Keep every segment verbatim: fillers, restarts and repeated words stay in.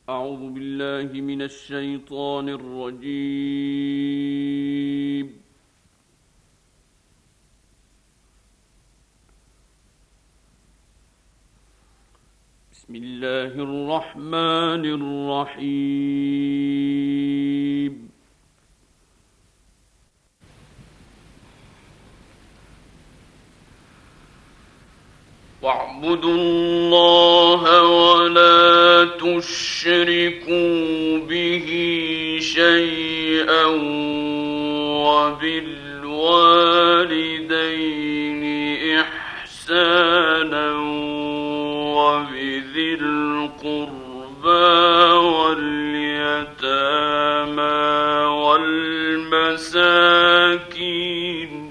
أعوذ بالله من الشيطان الرجيم. بسم الله الرحمن الرحيم. واعبدوا الله ولا تشركوا به شيئا وبالوالدين إحسانا وبذي القربى واليتامى والمساكين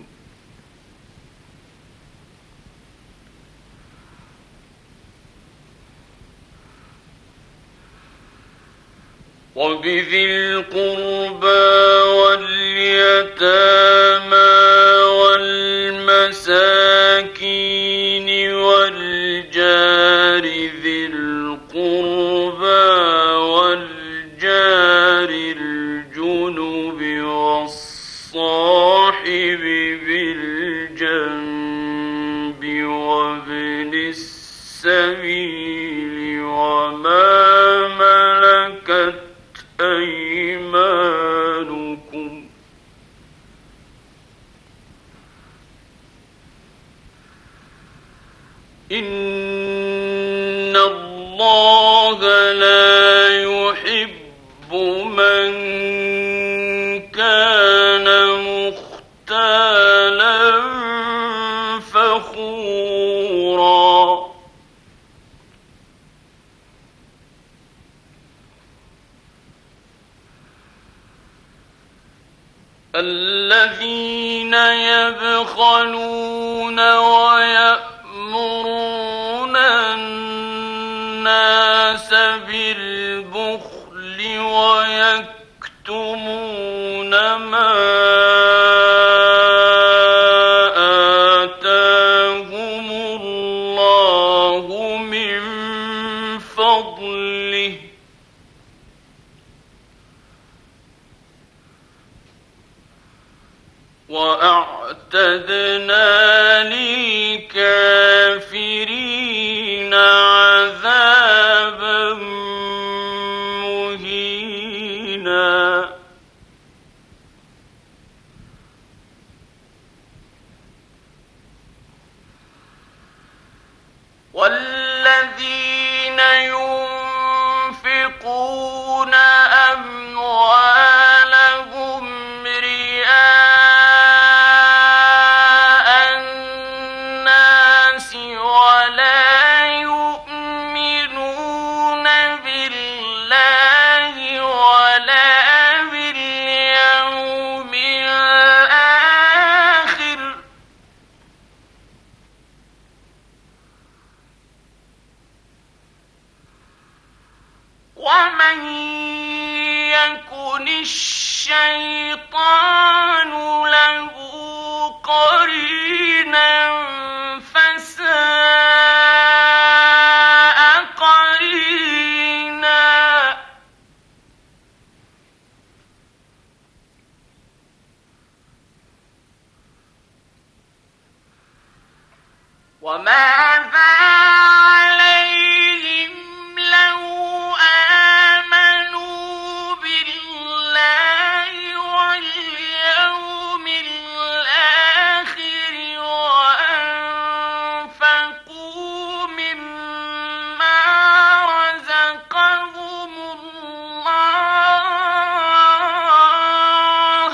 وبذي القربى واليتامى والمساكين والجار ذي القربى والجار الجنب والصاحب بالجنب وابن السبيل وما ملكت أيمانكم إن الله لا يحب من كان مختالا فخورا الذين يبخلون ويأمرون الناس بالبخل ويكتمون ما آتاهم الله من فضله وأعتدنا للكافرين عذابا مهينا والذين ينفقون أموالهم ومن يكن الشيطان له قرينا فساء قرينا وماذا عليهم لو آمنوا بالله واليوم الآخر وأنفقوا مما رزقهم الله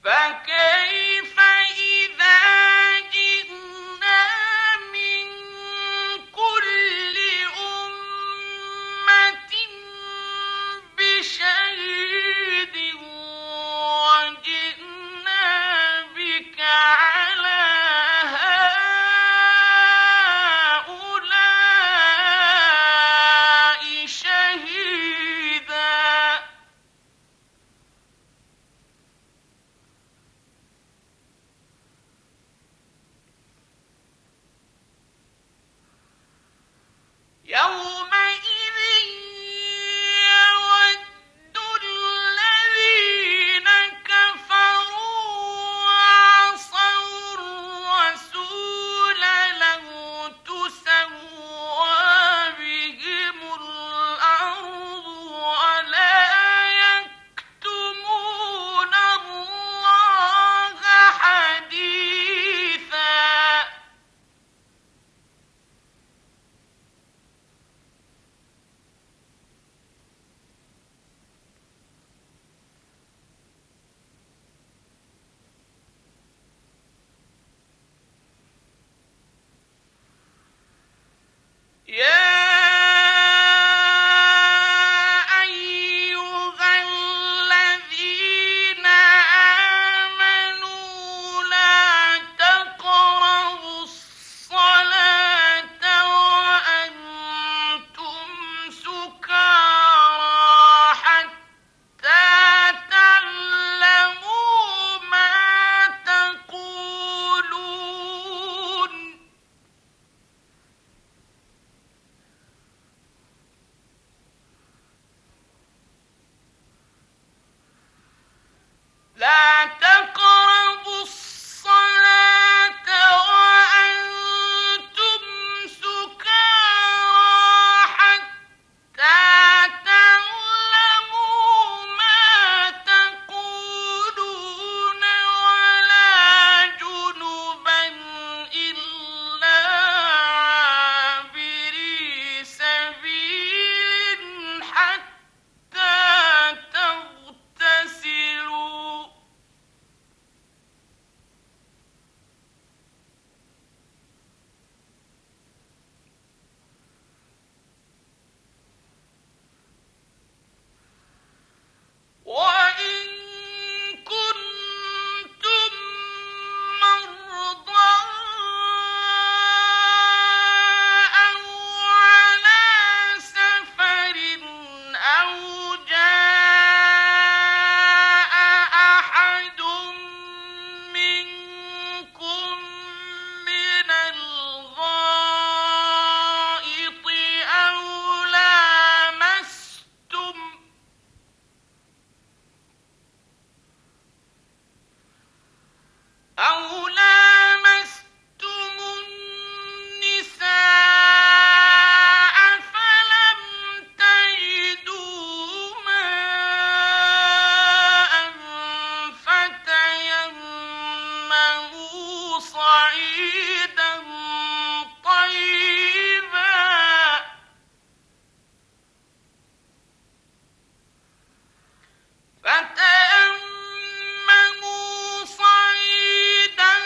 فكيف إذا جئنا من كل أمة بشهيد وجئنا بك على هؤلاء شهيدا يومئذ يود الذين كفروا وعصوا الرسول لو تسوى بهم الأرض ولا يكتمون الله حديثا يا أيها الذين آمنوا لا تقربوا الصلاة وأنتم سكارى حتى تعلموا ما تقولون لا تقربوا الصلاة وأنتم سكارى حتى تعلموا ما تقولون ولا جنبا إلا عابري سبيل حتى تغتسلوا وإن كنتم مرضى أو على سفر أو جاء أحد منكم من الغائط أو لامستم أو لامستم النساء فلم تجدوا ماء فتيمموا صعيدا طيبا فتيمموا صعيدا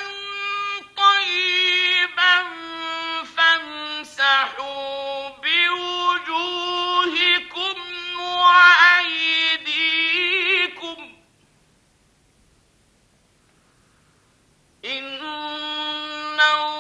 طيبا فامسحوا بوجوهكم وأيديكم إن